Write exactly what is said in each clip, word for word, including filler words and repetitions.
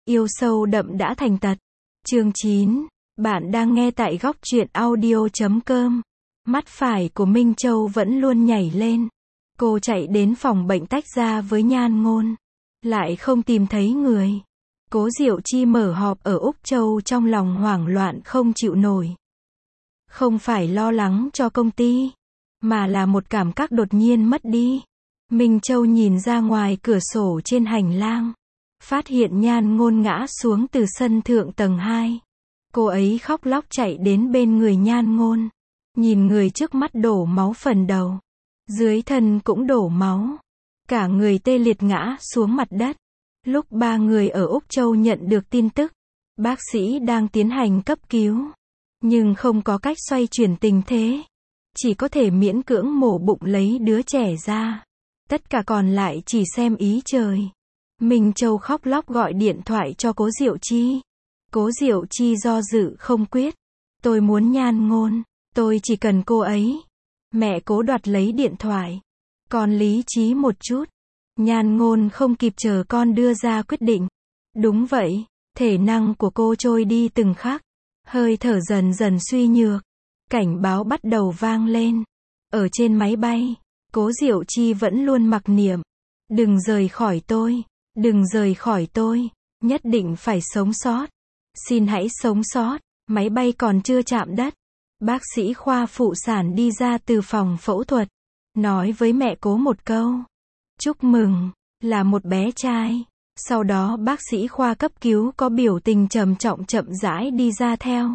Yêu sâu đậm đã thành tật. Chương chín. Bạn đang nghe tại góc truyện audio chấm com. Mắt phải của Minh Châu vẫn luôn nhảy lên. Cô chạy đến phòng bệnh tách ra với Nhan Ngôn. Lại không tìm thấy người. Cố Diệu Chi mở họp ở Úc Châu trong lòng hoảng loạn không chịu nổi. Không phải lo lắng cho công ty, mà là một cảm giác đột nhiên mất đi. Minh Châu nhìn ra ngoài cửa sổ trên hành lang. Phát hiện Nhan Ngôn ngã xuống từ sân thượng tầng hai. Cô ấy khóc lóc chạy đến bên người Nhan Ngôn. Nhìn người trước mắt đổ máu phần đầu. Dưới thân cũng đổ máu. Cả người tê liệt ngã xuống mặt đất. Lúc ba người ở Úc Châu nhận được tin tức, bác sĩ đang tiến hành cấp cứu. Nhưng không có cách xoay chuyển tình thế. Chỉ có thể miễn cưỡng mổ bụng lấy đứa trẻ ra. Tất cả còn lại chỉ xem ý trời. Minh Châu khóc lóc gọi điện thoại cho Cố Diệu Chi. Cố Diệu Chi do dự không quyết. Tôi muốn Nhan Ngôn. Tôi chỉ cần cô ấy. Mẹ Cố đoạt lấy điện thoại. Con lý trí một chút. Nhan Ngôn không kịp chờ con đưa ra quyết định. Đúng vậy. Thể năng của cô trôi đi từng khắc. Hơi thở dần dần suy nhược. Cảnh báo bắt đầu vang lên. Ở trên máy bay, Cố Diệu Chi vẫn luôn mặc niệm. Đừng rời khỏi tôi. Đừng rời khỏi tôi. Nhất định phải sống sót. Xin hãy sống sót. Máy bay còn chưa chạm đất. Bác sĩ khoa phụ sản đi ra từ phòng phẫu thuật. Nói với mẹ Cố một câu. Chúc mừng. Là một bé trai. Sau đó bác sĩ khoa cấp cứu có biểu tình trầm trọng chậm rãi đi ra theo.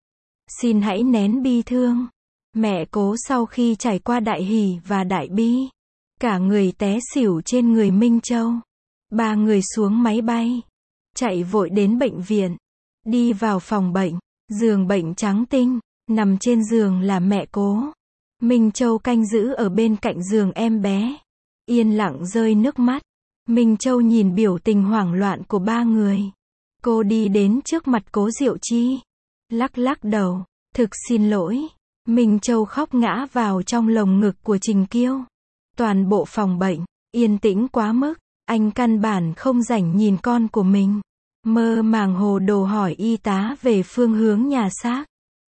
Xin hãy nén bi thương. Mẹ Cố sau khi trải qua đại hỉ và đại bi. Cả người té xỉu trên người Minh Châu. Ba người xuống máy bay. Chạy vội đến bệnh viện. Đi vào phòng bệnh. Giường bệnh trắng tinh. Nằm trên giường là mẹ Cố. Minh Châu canh giữ ở bên cạnh giường em bé. Yên lặng rơi nước mắt. Minh Châu nhìn biểu tình hoảng loạn của ba người. Cô đi đến trước mặt Cố Diệu Chi. Lắc lắc đầu. Thực xin lỗi. Minh Châu khóc ngã vào trong lồng ngực của Trình Kiêu. Toàn bộ phòng bệnh. Yên tĩnh quá mức. Anh căn bản không rảnh nhìn con của mình. Mơ màng hồ đồ hỏi y tá về phương hướng nhà xác.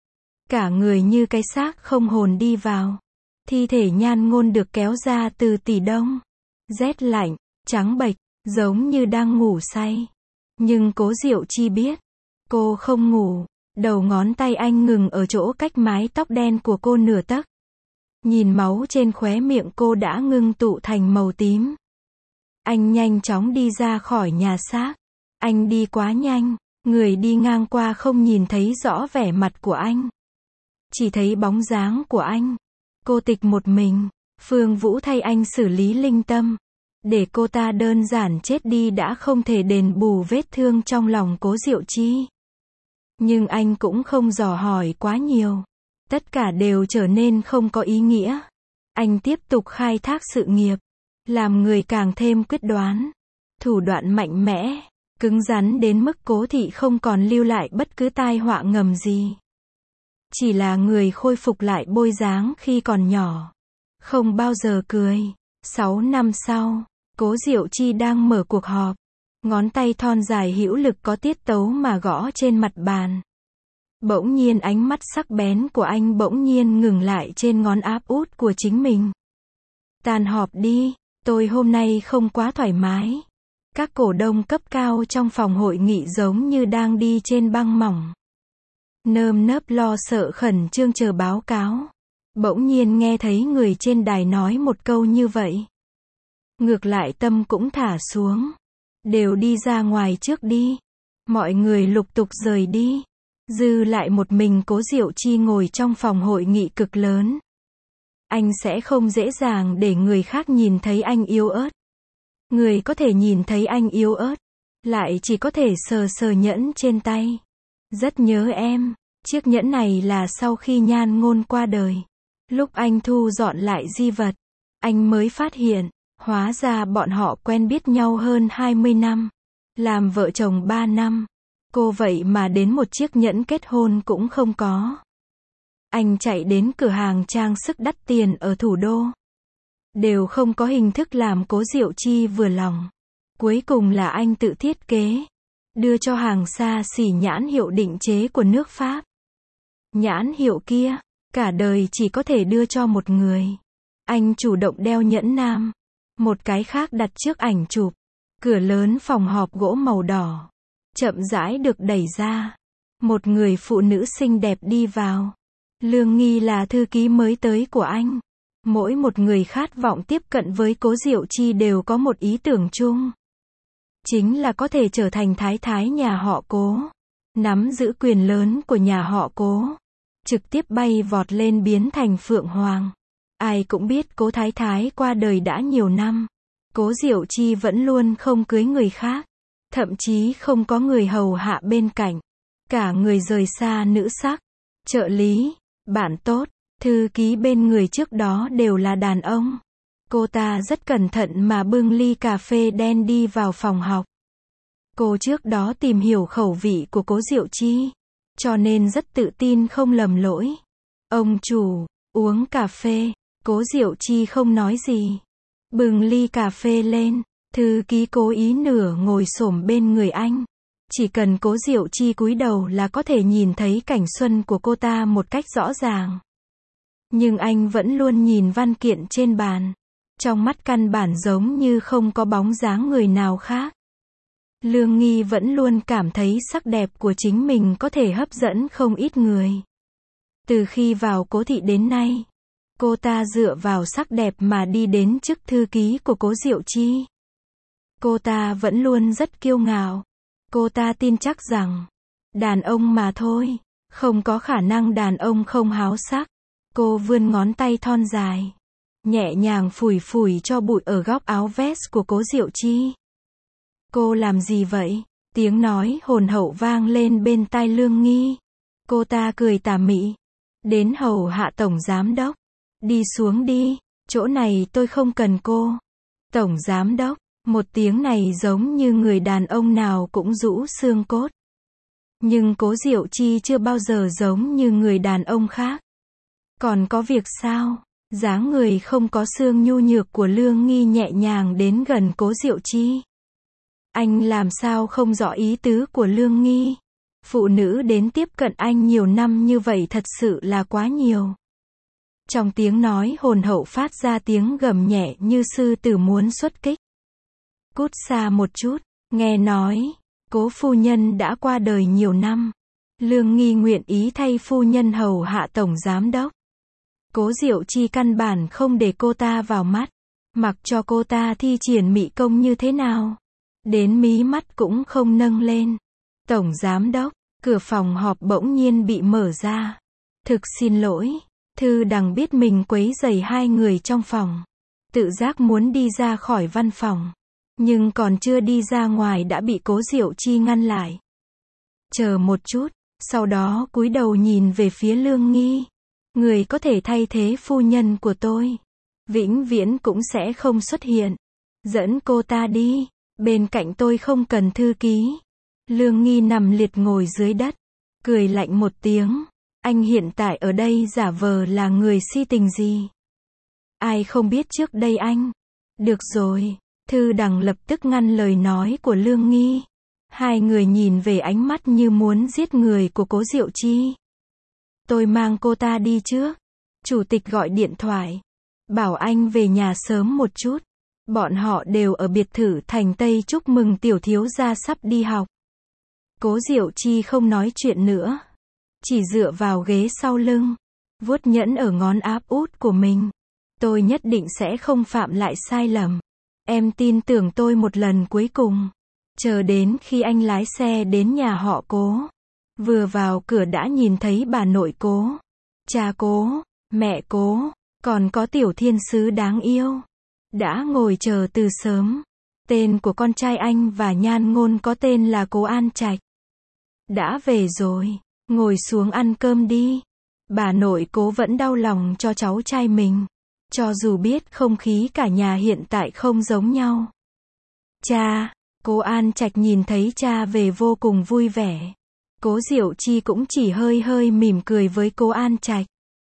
Cả người như cái xác không hồn đi vào. Thi thể Nhan Ngôn được kéo ra từ tỉ đông. Rét lạnh, trắng bệch, giống như đang ngủ say. Nhưng Cố Diệu Chi biết. Cô không ngủ. Đầu ngón tay anh ngừng ở chỗ cách mái tóc đen của cô nửa tấc. Nhìn máu trên khóe miệng cô đã ngưng tụ thành màu tím. Anh nhanh chóng đi ra khỏi nhà xác. Anh đi quá nhanh. Người đi ngang qua không nhìn thấy rõ vẻ mặt của anh. Chỉ thấy bóng dáng của anh. Cô tịch một mình. Phương Vũ thay anh xử lý linh tâm. Để cô ta đơn giản chết đi đã không thể đền bù vết thương trong lòng Cố Diệu Chi. Nhưng anh cũng không dò hỏi quá nhiều. Tất cả đều trở nên không có ý nghĩa. Anh tiếp tục khai thác sự nghiệp. Làm người càng thêm quyết đoán. Thủ đoạn mạnh mẽ. Cứng rắn đến mức Cố thị không còn lưu lại bất cứ tai họa ngầm gì. Chỉ là người khôi phục lại bôi dáng khi còn nhỏ. Không bao giờ cười. Sáu năm sau, Cố Diệu Chi đang mở cuộc họp. Ngón tay thon dài hữu lực có tiết tấu mà gõ trên mặt bàn. Bỗng nhiên ánh mắt sắc bén của anh bỗng nhiên ngừng lại trên ngón áp út của chính mình. Tan họp đi, tôi hôm nay không quá thoải mái. Các cổ đông cấp cao trong phòng hội nghị giống như đang đi trên băng mỏng. Nơm nớp lo sợ khẩn trương chờ báo cáo. Bỗng nhiên nghe thấy người trên đài nói một câu như vậy. Ngược lại tâm cũng thả xuống. Đều đi ra ngoài trước đi. Mọi người lục tục rời đi. Dư lại một mình Cố Diệu Chi ngồi trong phòng hội nghị cực lớn. Anh sẽ không dễ dàng để người khác nhìn thấy anh yếu ớt. Người có thể nhìn thấy anh yếu ớt. Lại chỉ có thể sờ sờ nhẫn trên tay. Rất nhớ em. Chiếc nhẫn này là sau khi Nhan Ngôn qua đời. Lúc anh thu dọn lại di vật. Anh mới phát hiện. Hóa ra bọn họ quen biết nhau hơn hai mươi năm. Làm vợ chồng ba năm. Cô vậy mà đến một chiếc nhẫn kết hôn cũng không có. Anh chạy đến cửa hàng trang sức đắt tiền ở thủ đô. Đều không có hình thức làm Cố Diệu Chi vừa lòng. Cuối cùng là anh tự thiết kế. đưa cho hàng xa xỉ nhãn hiệu định chế của nước Pháp. Nhãn hiệu kia, cả đời chỉ có thể đưa cho một người. Anh chủ động đeo nhẫn nam. Một cái khác đặt trước ảnh chụp. Cửa lớn phòng họp gỗ màu đỏ chậm rãi được đẩy ra. Một người phụ nữ xinh đẹp đi vào. Lương Nghi là thư ký mới tới của anh. Mỗi một người khát vọng tiếp cận với Cố Diệu Chi đều có một ý tưởng chung. Chính là có thể trở thành thái thái nhà họ Cố. Nắm giữ quyền lớn của nhà họ Cố. Trực tiếp bay vọt lên biến thành Phượng Hoàng. Ai cũng biết Cố thái thái qua đời đã nhiều năm. Cố Diệu Chi vẫn luôn không cưới người khác. Thậm chí không có người hầu hạ bên cạnh. Cả người rời xa nữ sắc. Trợ lý, bạn tốt, thư ký bên người trước đó đều là đàn ông. Cô ta rất cẩn thận mà bưng ly cà phê đen đi vào phòng học. Cô trước đó tìm hiểu khẩu vị của Cố Diệu Chi. Cho nên rất tự tin không lầm lỗi. Ông chủ, uống cà phê. Cố Diệu Chi không nói gì. Bừng ly cà phê lên. Thư ký cố ý nửa ngồi xổm bên người anh. Chỉ cần Cố Diệu Chi cúi đầu là có thể nhìn thấy cảnh xuân của cô ta một cách rõ ràng. Nhưng anh vẫn luôn nhìn văn kiện trên bàn. Trong mắt căn bản giống như không có bóng dáng người nào khác. Lương Nghi vẫn luôn cảm thấy sắc đẹp của chính mình có thể hấp dẫn không ít người. Từ khi vào Cố thị đến nay, cô ta dựa vào sắc đẹp mà đi đến chức thư ký của Cố Diệu Chi. Cô ta vẫn luôn rất kiêu ngạo. Cô ta tin chắc rằng, đàn ông mà thôi, không có khả năng đàn ông không háo sắc. Cô vươn ngón tay thon dài, nhẹ nhàng phủi phủi cho bụi ở góc áo vest của Cố Diệu Chi. Cô làm gì vậy? Tiếng nói hồn hậu vang lên bên tai Lương Nghi. Cô ta cười tà mị. Đến hầu hạ tổng giám đốc. Đi xuống đi, chỗ này tôi không cần cô. Tổng giám đốc, một tiếng này giống như người đàn ông nào cũng rũ xương cốt. Nhưng Cố Diệu Chi chưa bao giờ giống như người đàn ông khác. Còn có việc sao? Dáng người không có xương nhu nhược của Lương Nghi nhẹ nhàng đến gần Cố Diệu Chi. Anh làm sao không rõ ý tứ của Lương Nghi? Phụ nữ đến tiếp cận anh nhiều năm như vậy thật sự là quá nhiều. Trong tiếng nói hồn hậu phát ra tiếng gầm nhẹ như sư tử muốn xuất kích. Cút xa một chút, nghe nói, Cố phu nhân đã qua đời nhiều năm. Lương Nghi nguyện ý thay phu nhân hầu hạ tổng giám đốc. Cố Diệu Chi căn bản không để cô ta vào mắt. Mặc cho cô ta thi triển mị công như thế nào. Đến mí mắt cũng không nâng lên. Tổng giám đốc, cửa phòng họp bỗng nhiên bị mở ra. Thực xin lỗi, Thư Đằng biết mình quấy rầy hai người trong phòng. Tự giác muốn đi ra khỏi văn phòng. Nhưng còn chưa đi ra ngoài đã bị Cố Diệu Chi ngăn lại. Chờ một chút, sau đó cúi đầu nhìn về phía Lương Nghi. Người có thể thay thế phu nhân của tôi. Vĩnh viễn cũng sẽ không xuất hiện. Dẫn cô ta đi. Bên cạnh tôi không cần thư ký. Lương Nghi nằm liệt ngồi dưới đất. Cười lạnh một tiếng. Anh hiện tại ở đây giả vờ là người si tình gì? Ai không biết trước đây anh? Được rồi. Thư Đằng lập tức ngăn lời nói của Lương Nghi. Hai người nhìn về ánh mắt như muốn giết người của Cố Diệu Chi. Tôi mang cô ta đi trước. Chủ tịch gọi điện thoại. Bảo anh về nhà sớm một chút. Bọn họ đều ở biệt thự thành Tây chúc mừng tiểu thiếu gia sắp đi học. Cố Diệu Chi không nói chuyện nữa. Chỉ dựa vào ghế sau lưng. Vuốt nhẫn ở ngón áp út của mình. Tôi nhất định sẽ không phạm lại sai lầm. Em tin tưởng tôi một lần cuối cùng. Chờ đến khi anh lái xe đến nhà họ Cố. Vừa vào cửa đã nhìn thấy bà nội Cố. Cha Cố, mẹ Cố, còn có tiểu thiên sứ đáng yêu. Đã ngồi chờ từ sớm. Tên của con trai anh và nhan ngôn có tên là Cố An Trạch. Đã về rồi, ngồi xuống ăn cơm đi. Bà nội Cố vẫn đau lòng cho cháu trai mình. Cho dù biết không khí cả nhà hiện tại không giống nhau. Cha, Cố An Trạch nhìn thấy cha về vô cùng vui vẻ. Cố Diệu Chi cũng chỉ hơi hơi mỉm cười với Cố An Trạch.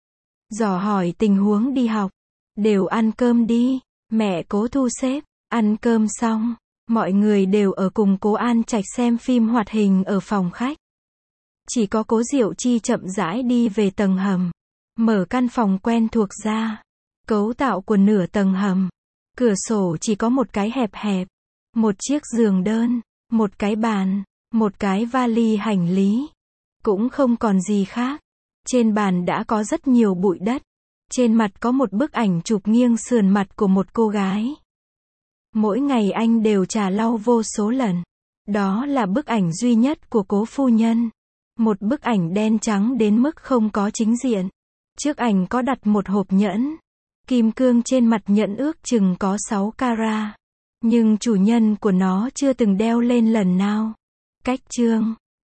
Dò hỏi tình huống đi học. Đều ăn cơm đi. Mẹ Cố thu xếp. Ăn cơm xong, Mọi người đều ở cùng Cố An Trạch xem phim hoạt hình ở phòng khách. Chỉ có Cố Diệu Chi chậm rãi đi về tầng hầm. Mở căn phòng quen thuộc ra. Cấu tạo của nửa tầng hầm. Cửa sổ chỉ có một cái hẹp hẹp. Một chiếc giường đơn. Một cái bàn. Một cái vali hành lý. Cũng không còn gì khác. Trên bàn đã có rất nhiều bụi đất. Trên mặt có một bức ảnh chụp nghiêng sườn mặt của một cô gái. Mỗi ngày anh đều trà lau vô số lần. Đó là bức ảnh duy nhất của Cố phu nhân. Một bức ảnh đen trắng đến mức không có chính diện. Trước ảnh có đặt một hộp nhẫn. Kim cương trên mặt nhẫn ước chừng có sáu carat. Nhưng chủ nhân của nó chưa từng đeo lên lần nào. Cách chương